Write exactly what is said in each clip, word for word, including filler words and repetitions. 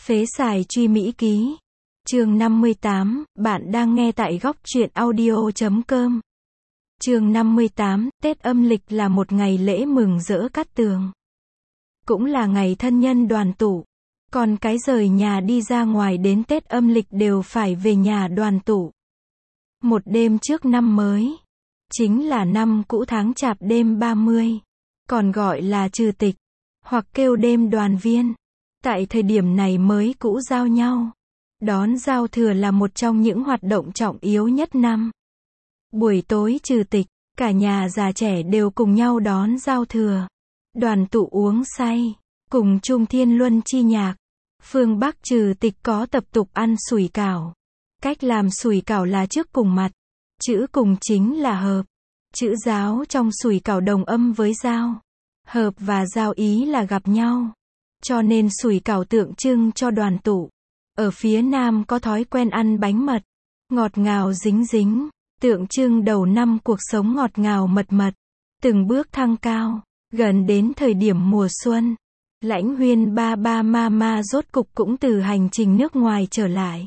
Phế xài truy Mỹ ký. Chương năm mươi tám, bạn đang nghe tại góc truyện audio chấm com. Chương năm mươi tám, Tết âm lịch là một ngày lễ mừng rỡ cát tường. Cũng là ngày thân nhân đoàn tụ. Còn cái rời nhà đi ra ngoài đến Tết âm lịch đều phải về nhà đoàn tụ. Một đêm trước năm mới. Chính là năm cũ tháng chạp đêm ba mươi. Còn gọi là trừ tịch. Hoặc kêu đêm đoàn viên. Tại thời điểm này mới cũ giao nhau. Đón giao thừa là một trong những hoạt động trọng yếu nhất năm. Buổi tối trừ tịch, cả nhà già trẻ đều cùng nhau đón giao thừa. Đoàn tụ uống say, cùng chung thiên luân chi nhạc. Phương Bắc trừ tịch có tập tục ăn sủi cảo. Cách làm sủi cảo là trước cùng mặt. Chữ cùng chính là hợp. Chữ giáo trong sủi cảo đồng âm với giao. Hợp và giao ý là gặp nhau. Cho nên sủi cảo tượng trưng cho đoàn tụ. Ở phía Nam có thói quen ăn bánh mật. Ngọt ngào dính dính. Tượng trưng đầu năm cuộc sống ngọt ngào mật mật. Từng bước thăng cao. Gần đến thời điểm mùa xuân. Lãnh Huyên ba ba ma ma rốt cục cũng từ hành trình nước ngoài trở lại.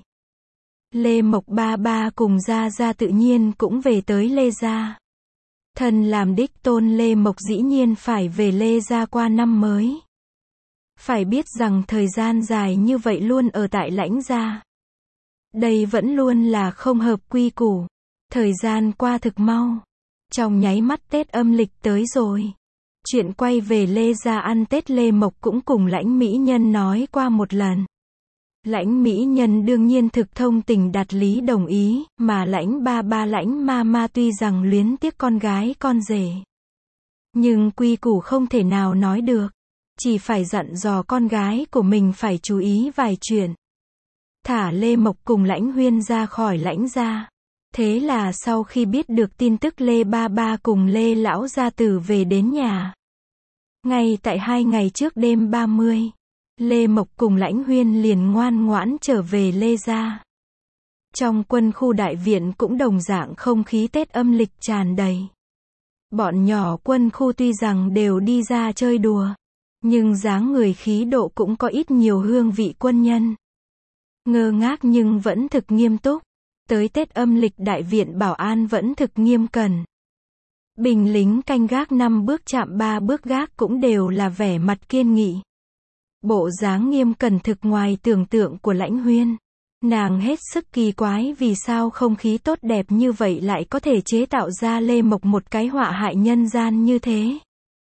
Lê Mộc ba ba cùng Gia Gia tự nhiên cũng về tới Lê Gia. Thân làm đích tôn Lê Mộc dĩ nhiên phải về Lê Gia qua năm mới. Phải biết rằng thời gian dài như vậy luôn ở tại Lãnh Gia. Đây vẫn luôn là không hợp quy củ. Thời gian qua thực mau. Trong nháy mắt Tết âm lịch tới rồi. Chuyện quay về Lê Gia ăn Tết Lê Mộc cũng cùng Lãnh Mỹ Nhân nói qua một lần. Lãnh Mỹ Nhân đương nhiên thực thông tình đạt lý đồng ý, mà Lãnh ba ba Lãnh ma ma tuy rằng luyến tiếc con gái con rể. Nhưng quy củ không thể nào nói được. Chỉ phải dặn dò con gái của mình phải chú ý vài chuyện. Thả Lê Mộc cùng Lãnh Huyên ra khỏi Lãnh Gia. Thế là sau khi biết được tin tức Lê ba ba cùng Lê lão gia tử về đến nhà. Ngay tại hai ngày trước đêm ba mươi. Lê Mộc cùng Lãnh Huyên liền ngoan ngoãn trở về Lê Gia. Trong quân khu đại viện cũng đồng dạng không khí Tết âm lịch tràn đầy. Bọn nhỏ quân khu tuy rằng đều đi ra chơi đùa. Nhưng dáng người khí độ cũng có ít nhiều hương vị quân nhân. Ngơ ngác nhưng vẫn thực nghiêm túc. Tới Tết âm lịch đại viện bảo an vẫn thực nghiêm cẩn. Binh lính canh gác năm bước chạm ba bước gác cũng đều là vẻ mặt kiên nghị. Bộ dáng nghiêm cẩn thực ngoài tưởng tượng của Lãnh Huyên. Nàng hết sức kỳ quái vì sao không khí tốt đẹp như vậy lại có thể chế tạo ra Lê Mộc một cái họa hại nhân gian như thế.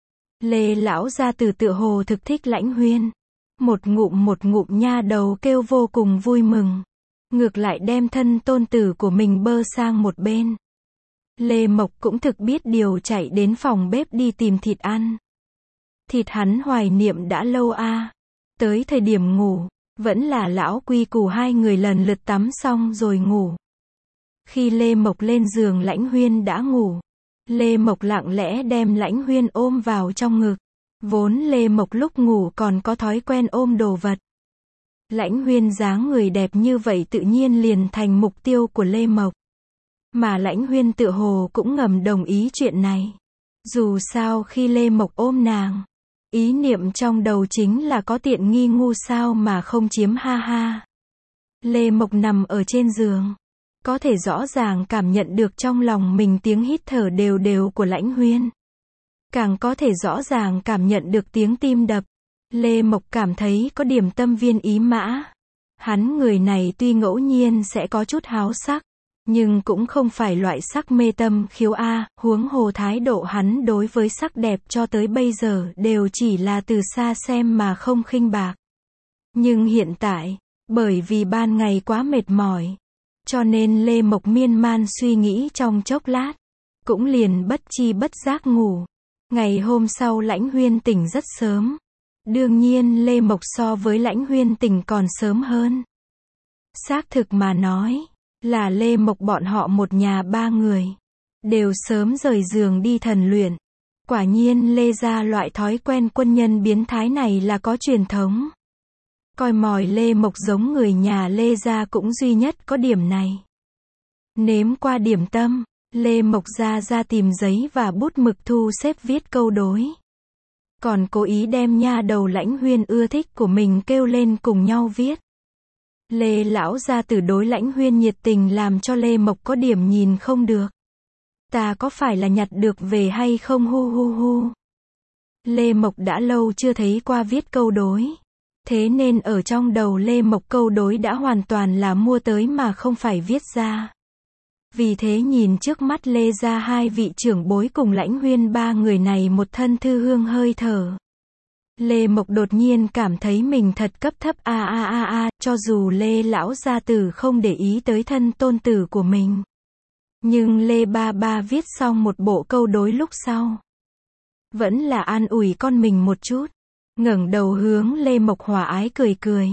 Lê lão gia tử tựa hồ thực thích Lãnh Huyên. Một ngụm một ngụm nha đầu kêu vô cùng vui mừng. Ngược lại đem thân tôn tử của mình bơ sang một bên. Lê Mộc cũng thực biết điều chạy đến phòng bếp đi tìm thịt ăn. Thịt hắn hoài niệm đã lâu a. À. Tới thời điểm ngủ, vẫn là lão quy củ hai người lần lượt tắm xong rồi ngủ. Khi Lê Mộc lên giường Lãnh Huyên đã ngủ. Lê Mộc lặng lẽ đem Lãnh Huyên ôm vào trong ngực. Vốn Lê Mộc lúc ngủ còn có thói quen ôm đồ vật. Lãnh Huyên dáng người đẹp như vậy tự nhiên liền thành mục tiêu của Lê Mộc. Mà Lãnh Huyên tựa hồ cũng ngầm đồng ý chuyện này. Dù sao khi Lê Mộc ôm nàng, ý niệm trong đầu chính là có tiện nghi ngu sao mà không chiếm ha ha. Lê Mộc nằm ở trên giường. Có thể rõ ràng cảm nhận được trong lòng mình tiếng hít thở đều đều của Lãnh Huyên. Càng có thể rõ ràng cảm nhận được tiếng tim đập. Lê Mộc cảm thấy có điểm tâm viên ý mã. Hắn người này tuy ngẫu nhiên sẽ có chút háo sắc, nhưng cũng không phải loại sắc mê tâm khiếu A, huống hồ thái độ hắn đối với sắc đẹp cho tới bây giờ đều chỉ là từ xa xem mà không khinh bạc. Nhưng hiện tại, bởi vì ban ngày quá mệt mỏi, cho nên Lê Mộc miên man suy nghĩ trong chốc lát, cũng liền bất chi bất giác ngủ. Ngày hôm sau Lãnh Huyên tỉnh rất sớm. Đương nhiên Lê Mộc so với Lãnh Huyên tỉnh còn sớm hơn. Xác thực mà nói, là Lê Mộc bọn họ một nhà ba người. Đều sớm rời giường đi thần luyện. Quả nhiên Lê Gia loại thói quen quân nhân biến thái này là có truyền thống. Coi mòi Lê Mộc giống người nhà Lê Gia cũng duy nhất có điểm này. Nếm qua điểm tâm, Lê Mộc ra ra tìm giấy và bút mực thu xếp viết câu đối. Còn cố ý đem nha đầu Lãnh Huyên ưa thích của mình kêu lên cùng nhau viết. Lê lão gia tử đối Lãnh Huyên nhiệt tình làm cho Lê Mộc có điểm nhìn không được. Ta có phải là nhặt được về hay không hu hu hu. Lê Mộc đã lâu chưa thấy qua viết câu đối. Thế nên ở trong đầu Lê Mộc câu đối đã hoàn toàn là mua tới mà không phải viết ra. Vì thế nhìn trước mắt Lê gia hai vị trưởng bối cùng Lãnh Huyên ba người này một thân thư hương hơi thở. Lê Mộc đột nhiên cảm thấy mình thật cấp thấp a a a a, cho dù Lê lão gia tử không để ý tới thân tôn tử của mình. Nhưng Lê ba ba viết xong một bộ câu đối lúc sau. Vẫn là an ủi con mình một chút. Ngẩng đầu hướng Lê Mộc hòa ái cười cười.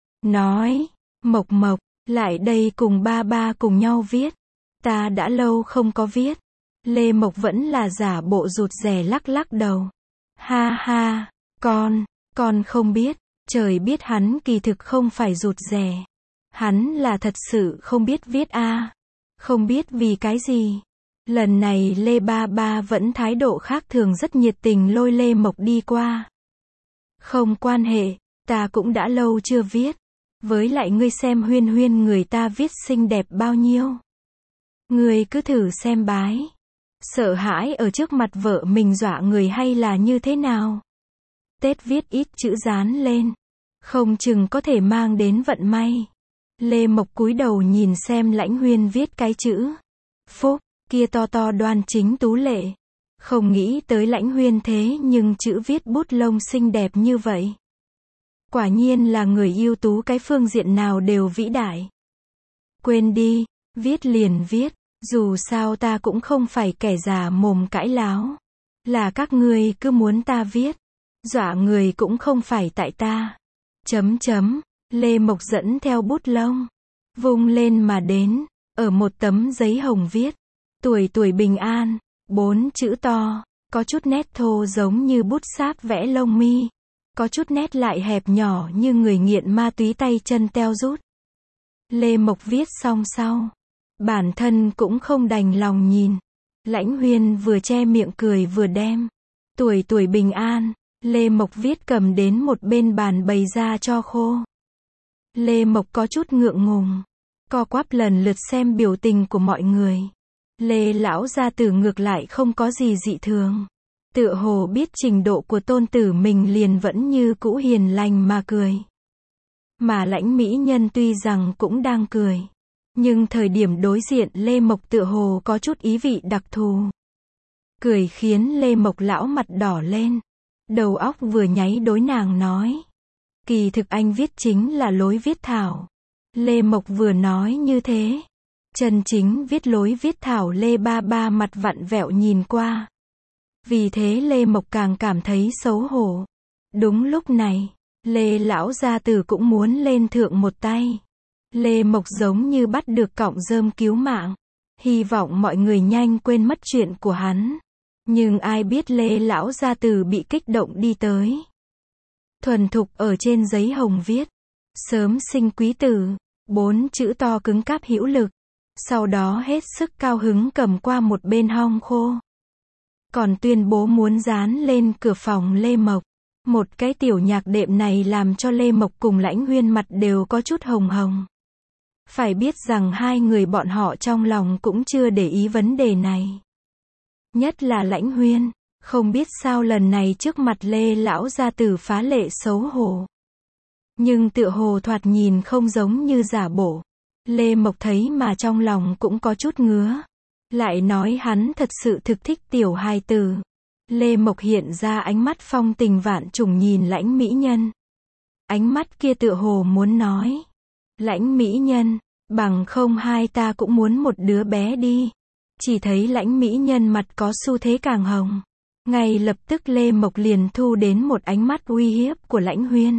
Nói, Mộc Mộc, lại đây cùng ba ba cùng nhau viết. Ta đã lâu không có viết. Lê Mộc vẫn là giả bộ rụt rè lắc lắc đầu. Ha ha, con, con không biết. Trời biết hắn kỳ thực không phải rụt rè. Hắn là thật sự không biết viết a. Không biết vì cái gì. Lần này Lê ba ba vẫn thái độ khác thường rất nhiệt tình lôi Lê Mộc đi qua. Không quan hệ, ta cũng đã lâu chưa viết. Với lại ngươi xem Huyên Huyên người ta viết xinh đẹp bao nhiêu. Ngươi cứ thử xem bái. Sợ hãi ở trước mặt vợ mình dọa người hay là như thế nào? Tết viết ít chữ dán lên. Không chừng có thể mang đến vận may. Lê Mộc cúi đầu nhìn xem Lãnh Huyên viết cái chữ. Phúc, kia to to đoan chính tú lệ. Không nghĩ tới Lãnh Huyên thế nhưng chữ viết bút lông xinh đẹp như vậy. Quả nhiên là người ưu tú cái phương diện nào đều vĩ đại. Quên đi, viết liền viết, dù sao ta cũng không phải kẻ già mồm cãi láo. Là các ngươi cứ muốn ta viết, dọa người cũng không phải tại ta. Chấm chấm, Lê Mộc dẫn theo bút lông, vung lên mà đến, ở một tấm giấy hồng viết, tuổi tuổi bình an, bốn chữ to, có chút nét thô giống như bút sáp vẽ lông mi, có chút nét lại hẹp nhỏ như người nghiện ma túy tay chân teo rút. Lê Mộc viết xong sau, bản thân cũng không đành lòng nhìn. Lãnh Huyên vừa che miệng cười vừa đem tuổi tuổi bình an, Lê Mộc viết cầm đến một bên bàn bày ra cho khô. Lê Mộc có chút ngượng ngùng, co quắp lần lượt xem biểu tình của mọi người. Lê lão gia tử ngược lại không có gì dị thường. Tựa hồ biết trình độ của tôn tử mình liền vẫn như cũ hiền lành mà cười. Mà Lãnh mỹ nhân tuy rằng cũng đang cười. Nhưng thời điểm đối diện Lê Mộc tựa hồ có chút ý vị đặc thù. Cười khiến Lê Mộc lão mặt đỏ lên. Đầu óc vừa nháy đối nàng nói. Kỳ thực anh viết chính là lối viết thảo. Lê Mộc vừa nói như thế. Chân chính viết lối viết thảo Lê ba ba mặt vặn vẹo nhìn qua. Vì thế Lê Mộc càng cảm thấy xấu hổ. Đúng lúc này, Lê lão gia tử cũng muốn lên thượng một tay. Lê Mộc giống như bắt được cọng rơm cứu mạng. Hy vọng mọi người nhanh quên mất chuyện của hắn. Nhưng ai biết Lê lão gia tử bị kích động đi tới. Thuần thục ở trên giấy hồng viết. Sớm sinh quý tử. Bốn chữ to cứng cáp hữu lực. Sau đó hết sức cao hứng cầm qua một bên hong khô. Còn tuyên bố muốn dán lên cửa phòng Lê Mộc. Một cái tiểu nhạc đệm này làm cho Lê Mộc cùng Lãnh Huyên mặt đều có chút hồng hồng. Phải biết rằng hai người bọn họ trong lòng cũng chưa để ý vấn đề này. Nhất là Lãnh Huyên, không biết sao lần này trước mặt Lê lão gia tử phá lệ xấu hổ. Nhưng tựa hồ thoạt nhìn không giống như giả bộ. Lê Mộc thấy mà trong lòng cũng có chút ngứa. Lại nói hắn thật sự thực thích tiểu hài tử. Lê Mộc hiện ra ánh mắt phong tình vạn trùng nhìn Lãnh mỹ nhân. Ánh mắt kia tựa hồ muốn nói. Lãnh mỹ nhân, bằng không hai ta cũng muốn một đứa bé đi. Chỉ thấy Lãnh mỹ nhân mặt có xu thế càng hồng. Ngay lập tức Lê Mộc liền thu đến một ánh mắt uy hiếp của Lãnh Huyên.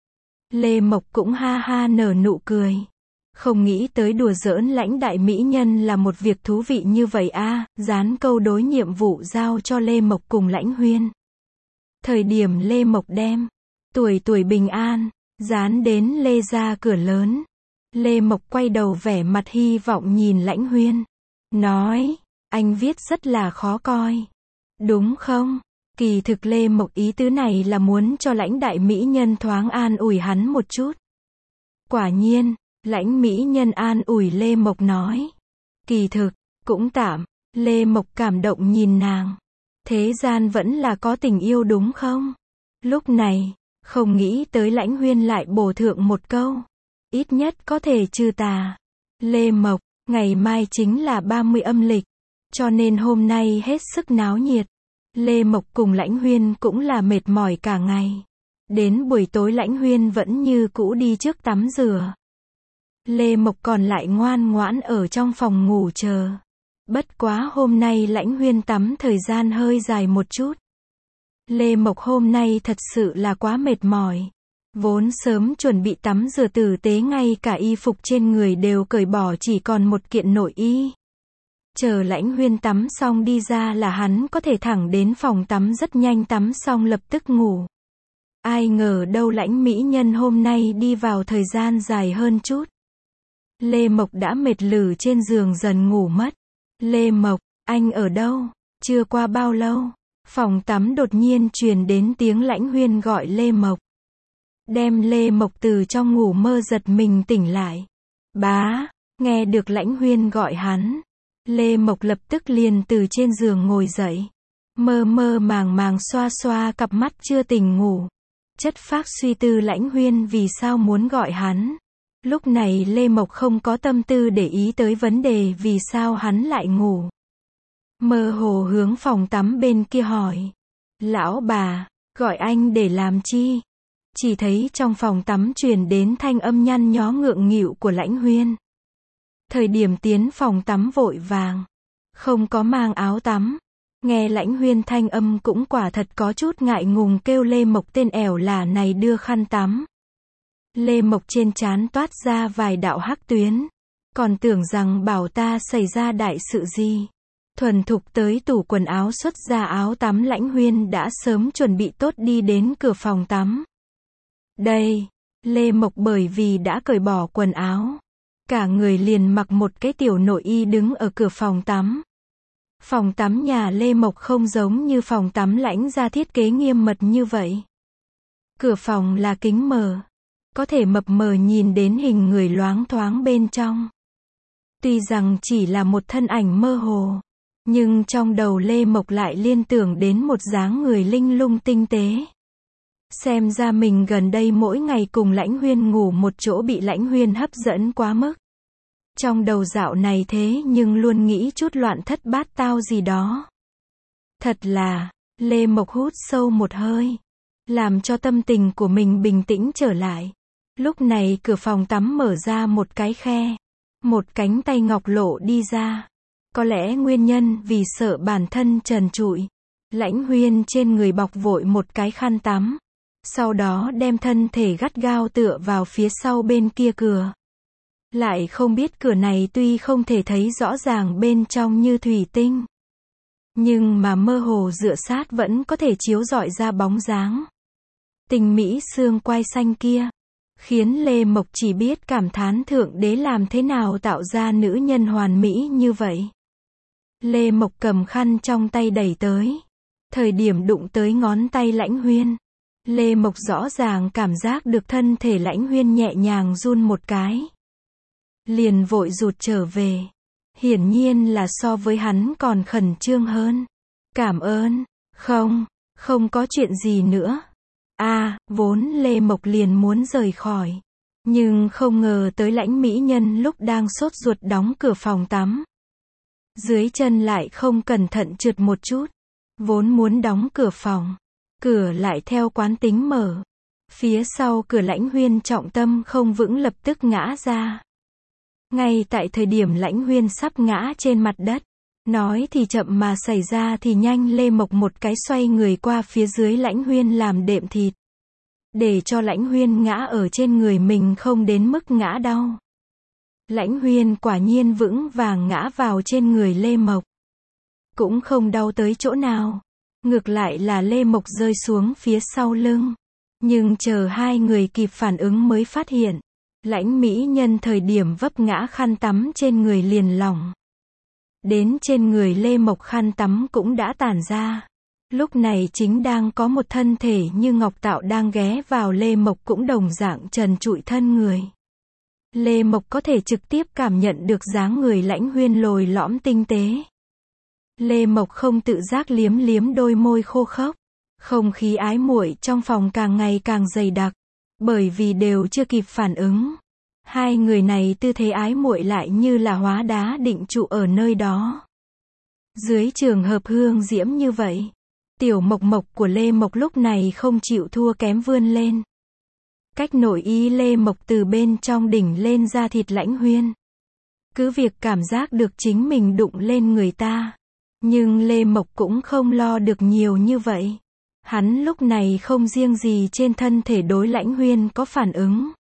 Lê Mộc cũng ha ha nở nụ cười. Không nghĩ tới đùa giỡn Lãnh đại mỹ nhân là một việc thú vị như vậy a, à, dán câu đối nhiệm vụ giao cho Lê Mộc cùng Lãnh Huyên. Thời điểm Lê Mộc đem tuổi tuổi bình an dán đến Lê ra cửa lớn. Lê Mộc quay đầu vẻ mặt hy vọng nhìn Lãnh Huyên. Nói, anh viết rất là khó coi. Đúng không? Kỳ thực Lê Mộc ý tứ này là muốn cho Lãnh đại mỹ nhân thoáng an ủi hắn một chút. Quả nhiên, Lãnh mỹ nhân an ủi Lê Mộc nói. Kỳ thực, cũng tạm. Lê Mộc cảm động nhìn nàng. Thế gian vẫn là có tình yêu đúng không? Lúc này, không nghĩ tới Lãnh Huyên lại bổ thượng một câu. Ít nhất có thể trừ tà. Lê Mộc, ngày mai chính là ba mươi âm lịch. Cho nên hôm nay hết sức náo nhiệt. Lê Mộc cùng Lãnh Huyên cũng là mệt mỏi cả ngày. Đến buổi tối Lãnh Huyên vẫn như cũ đi trước tắm rửa. Lê Mộc còn lại ngoan ngoãn ở trong phòng ngủ chờ. Bất quá hôm nay Lãnh Huyên tắm thời gian hơi dài một chút. Lê Mộc hôm nay thật sự là quá mệt mỏi. Vốn sớm chuẩn bị tắm rửa tử tế ngay cả y phục trên người đều cởi bỏ chỉ còn một kiện nội y. Chờ Lãnh Huyên tắm xong đi ra là hắn có thể thẳng đến phòng tắm rất nhanh tắm xong lập tức ngủ. Ai ngờ đâu Lãnh mỹ nhân hôm nay đi vào thời gian dài hơn chút. Lê Mộc đã mệt lử trên giường dần ngủ mất. Lê Mộc, anh ở đâu? Chưa qua bao lâu, phòng tắm đột nhiên truyền đến tiếng Lãnh Huyên gọi Lê Mộc. Đem Lê Mộc từ trong ngủ mơ giật mình tỉnh lại. Bá, nghe được Lãnh Huyên gọi hắn. Lê Mộc lập tức liền từ trên giường ngồi dậy. Mơ mơ màng màng xoa xoa cặp mắt chưa tỉnh ngủ. Chất phác suy tư Lãnh Huyên vì sao muốn gọi hắn. Lúc này Lê Mộc không có tâm tư để ý tới vấn đề vì sao hắn lại ngủ. Mơ hồ hướng phòng tắm bên kia hỏi. Lão bà, gọi anh để làm chi? Chỉ thấy trong phòng tắm truyền đến thanh âm nhăn nhó ngượng nghịu của Lãnh Huyên. Thời điểm tiến phòng tắm vội vàng. Không có mang áo tắm. Nghe Lãnh Huyên thanh âm cũng quả thật có chút ngại ngùng kêu Lê Mộc tên ẻo lả này đưa khăn tắm. Lê Mộc trên trán toát ra vài đạo hắc tuyến. Còn tưởng rằng bảo ta xảy ra đại sự gì. Thuần thục tới tủ quần áo xuất ra áo tắm Lãnh Huyên đã sớm chuẩn bị tốt đi đến cửa phòng tắm. Đây, Lê Mộc bởi vì đã cởi bỏ quần áo. Cả người liền mặc một cái tiểu nội y đứng ở cửa phòng tắm. Phòng tắm nhà Lê Mộc không giống như phòng tắm Lãnh gia thiết kế nghiêm mật như vậy. Cửa phòng là kính mờ. Có thể mập mờ nhìn đến hình người loáng thoáng bên trong. Tuy rằng chỉ là một thân ảnh mơ hồ. Nhưng trong đầu Lê Mộc lại liên tưởng đến một dáng người linh lung tinh tế. Xem ra mình gần đây mỗi ngày cùng Lãnh Huyên ngủ một chỗ bị Lãnh Huyên hấp dẫn quá mức. Trong đầu dạo này thế nhưng luôn nghĩ chút loạn thất bát tao gì đó. Thật là, Lê Mộc hút sâu một hơi. Làm cho tâm tình của mình bình tĩnh trở lại. Lúc này cửa phòng tắm mở ra một cái khe. Một cánh tay ngọc lộ đi ra. Có lẽ nguyên nhân vì sợ bản thân trần trụi. Lãnh Huyên trên người bọc vội một cái khăn tắm. Sau đó đem thân thể gắt gao tựa vào phía sau bên kia cửa. Lại không biết cửa này tuy không thể thấy rõ ràng bên trong như thủy tinh. Nhưng mà mơ hồ dựa sát vẫn có thể chiếu rọi ra bóng dáng. Tình mỹ xương quai xanh kia. Khiến Lê Mộc chỉ biết cảm thán Thượng Đế làm thế nào tạo ra nữ nhân hoàn mỹ như vậy. Lê Mộc cầm khăn trong tay đẩy tới. Thời điểm đụng tới ngón tay Lãnh Huyên. Lê Mộc rõ ràng cảm giác được thân thể Lãnh Huyên nhẹ nhàng run một cái. Liền vội rụt trở về. Hiển nhiên là so với hắn còn khẩn trương hơn. Cảm ơn. Không, không có chuyện gì nữa. À, vốn Lê Mộc liền muốn rời khỏi. Nhưng không ngờ tới Lãnh mỹ nhân lúc đang sốt ruột đóng cửa phòng tắm. Dưới chân lại không cẩn thận trượt một chút. Vốn muốn đóng cửa phòng. Cửa lại theo quán tính mở. Phía sau cửa Lãnh Huyên trọng tâm không vững lập tức ngã ra. Ngay tại thời điểm Lãnh Huyên sắp ngã trên mặt đất. Nói thì chậm mà xảy ra thì nhanh, Lê Mộc một cái xoay người qua phía dưới Lãnh Huyên làm đệm thịt. Để cho Lãnh Huyên ngã ở trên người mình không đến mức ngã đau. Lãnh Huyên quả nhiên vững vàng ngã vào trên người Lê Mộc. Cũng không đau tới chỗ nào. Ngược lại là Lê Mộc rơi xuống phía sau lưng. Nhưng chờ hai người kịp phản ứng mới phát hiện. Lãnh mỹ nhân thời điểm vấp ngã khăn tắm trên người liền lỏng. Đến trên người Lê Mộc khăn tắm cũng đã tản ra. Lúc này chính đang có một thân thể như ngọc tạo đang ghé vào Lê Mộc cũng đồng dạng trần trụi thân người. Lê Mộc có thể trực tiếp cảm nhận được dáng người Lãnh Huyên lồi lõm tinh tế. Lê Mộc không tự giác liếm liếm đôi môi khô khốc. Không khí ái muội trong phòng càng ngày càng dày đặc. Bởi vì đều chưa kịp phản ứng. Hai người này tư thế ái muội lại như là hóa đá định trụ ở nơi đó. Dưới trường hợp hương diễm như vậy, tiểu mộc mộc của Lê Mộc lúc này không chịu thua kém vươn lên. Cách nội y Lê Mộc từ bên trong đỉnh lên da thịt Lãnh Huyên. Cứ việc cảm giác được chính mình đụng lên người ta. Nhưng Lê Mộc cũng không lo được nhiều như vậy. Hắn lúc này không riêng gì trên thân thể đối Lãnh Huyên có phản ứng.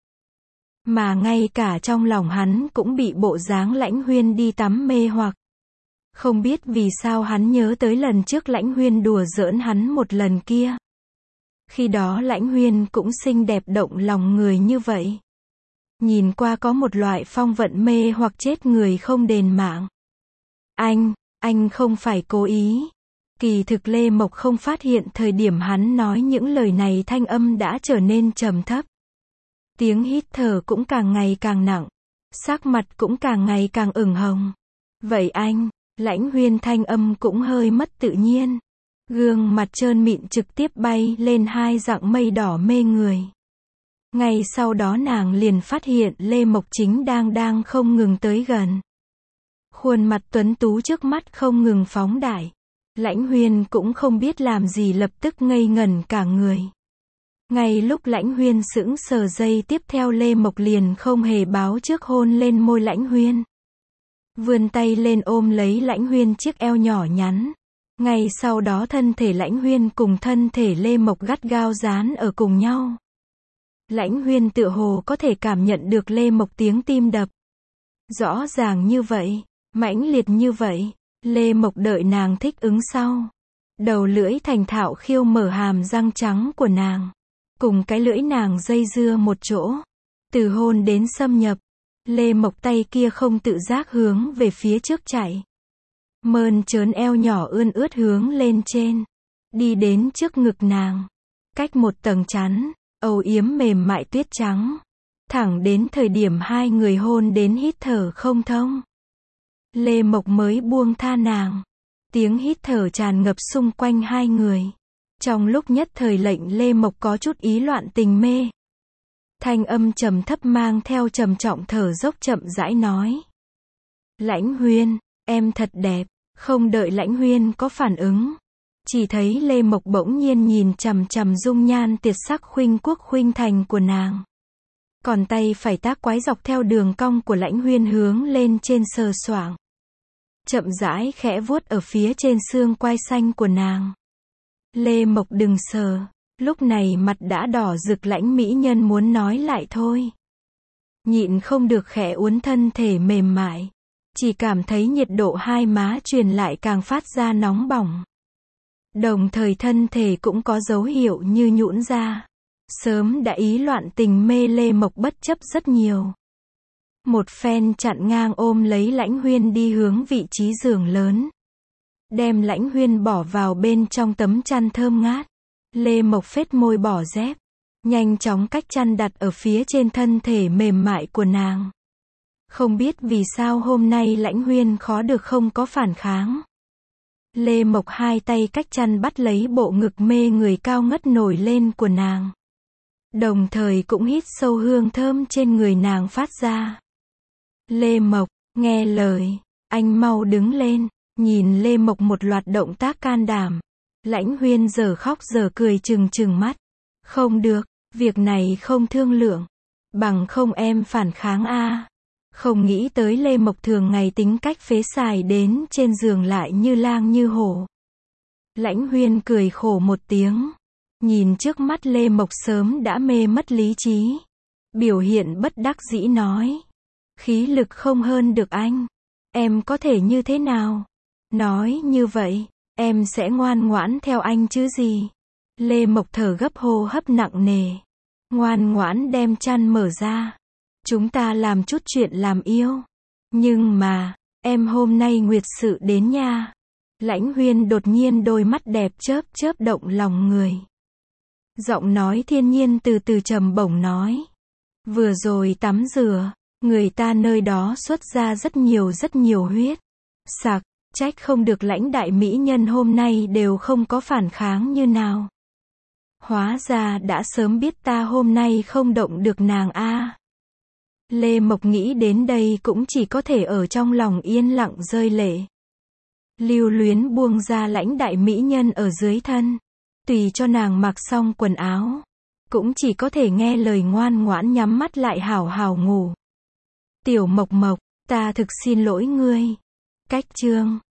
Mà ngay cả trong lòng hắn cũng bị bộ dáng Lãnh Huyên đi tắm mê hoặc. Không biết vì sao hắn nhớ tới lần trước Lãnh Huyên đùa giỡn hắn một lần kia. Khi đó Lãnh Huyên cũng xinh đẹp động lòng người như vậy. Nhìn qua có một loại phong vận mê hoặc chết người không đền mạng. Anh, anh không phải cố ý. Kỳ thực Lê Mộc không phát hiện thời điểm hắn nói những lời này thanh âm đã trở nên trầm thấp. Tiếng hít thở cũng càng ngày càng nặng. Sắc mặt cũng càng ngày càng ửng hồng. Vậy anh, Lãnh Huyên thanh âm cũng hơi mất tự nhiên. Gương mặt trơn mịn trực tiếp bay lên hai dạng mây đỏ mê người. Ngay sau đó nàng liền phát hiện Lê Mộc chính đang đang không ngừng tới gần. Khuôn mặt tuấn tú trước mắt không ngừng phóng đại. Lãnh Huyên cũng không biết làm gì lập tức ngây ngẩn cả người. Ngay lúc Lãnh Huyên sững sờ giây tiếp theo Lê Mộc liền không hề báo trước hôn lên môi Lãnh Huyên. Vươn tay lên ôm lấy Lãnh Huyên chiếc eo nhỏ nhắn. Ngay sau đó thân thể Lãnh Huyên cùng thân thể Lê Mộc gắt gao dán ở cùng nhau. Lãnh Huyên tựa hồ có thể cảm nhận được Lê Mộc tiếng tim đập. Rõ ràng như vậy, mãnh liệt như vậy, Lê Mộc đợi nàng thích ứng sau. Đầu lưỡi thành thạo khiêu mở hàm răng trắng của nàng. Cùng cái lưỡi nàng dây dưa một chỗ. Từ hôn đến xâm nhập. Lê Mộc tay kia không tự giác hướng về phía trước chạy. Mơn trớn eo nhỏ ươn ướt hướng lên trên. Đi đến trước ngực nàng. Cách một tầng chắn, âu yếm mềm mại tuyết trắng. Thẳng đến thời điểm hai người hôn đến hít thở không thông. Lê Mộc mới buông tha nàng. Tiếng hít thở tràn ngập xung quanh hai người. Trong lúc nhất thời lệnh Lê Mộc có chút ý loạn tình mê. Thanh âm trầm thấp mang theo trầm trọng thở dốc chậm rãi nói. Lãnh Huyên, em thật đẹp. Không đợi Lãnh Huyên có phản ứng. Chỉ thấy Lê Mộc bỗng nhiên nhìn chằm chằm dung nhan tiệt sắc khuynh quốc khuynh thành của nàng. Còn tay phải tác quái dọc theo đường cong của Lãnh Huyên hướng lên trên sờ soạng. Chậm rãi khẽ vuốt ở phía trên xương quai xanh của nàng. Lê Mộc đừng sờ. Lúc này mặt đã đỏ rực Lãnh mỹ nhân muốn nói lại thôi. Nhịn không được khẽ uốn thân thể mềm mại. Chỉ cảm thấy nhiệt độ hai má truyền lại càng phát ra nóng bỏng. Đồng thời thân thể cũng có dấu hiệu như nhũn ra. Sớm đã ý loạn tình mê Lê Mộc bất chấp rất nhiều. Một phen chặn ngang ôm lấy Lãnh Huyên đi hướng vị trí giường lớn. Đem Lãnh Huyên bỏ vào bên trong tấm chăn thơm ngát. Lê Mộc phết môi bỏ dép. Nhanh chóng cách chăn đặt ở phía trên thân thể mềm mại của nàng. Không biết vì sao hôm nay Lãnh Huyên khó được không có phản kháng. Lê Mộc hai tay cách chăn bắt lấy bộ ngực mê người cao ngất nổi lên của nàng. Đồng thời cũng hít sâu hương thơm trên người nàng phát ra. Lê Mộc, nghe lời, anh mau đứng lên. Nhìn Lê Mộc một loạt động tác can đảm. Lãnh Huyên giờ khóc giờ cười trừng trừng mắt. Không được, việc này không thương lượng. Bằng không em phản kháng a. Không nghĩ tới Lê Mộc thường ngày tính cách phế xài đến trên giường lại như lang như hổ. Lãnh Huyên cười khổ một tiếng. Nhìn trước mắt Lê Mộc sớm đã mê mất lý trí. Biểu hiện bất đắc dĩ nói. Khí lực không hơn được anh. Em có thể như thế nào? Nói như vậy, em sẽ ngoan ngoãn theo anh chứ gì? Lê Mộc thở gấp hô hấp nặng nề. Ngoan ngoãn đem chăn mở ra. Chúng ta làm chút chuyện làm yêu. Nhưng mà, em hôm nay nguyệt sự đến nha. Lãnh Huyên đột nhiên đôi mắt đẹp chớp chớp động lòng người. Giọng nói thiên nhiên từ từ trầm bổng nói. Vừa rồi tắm rửa, Người ta nơi đó xuất ra rất nhiều rất nhiều huyết. Sặc, trách không được lãnh đại mỹ nhân hôm nay đều không có phản kháng như nào. Hóa ra đã sớm biết ta hôm nay không động được nàng a. Lê Mộc nghĩ đến đây cũng chỉ có thể ở trong lòng yên lặng rơi lệ. Lưu luyến buông ra lãnh đại mỹ nhân ở dưới thân. Tùy cho nàng mặc xong quần áo. Cũng chỉ có thể nghe lời ngoan ngoãn nhắm mắt lại hảo hảo ngủ. Tiểu Mộc Mộc, ta thực xin lỗi ngươi. Cách chương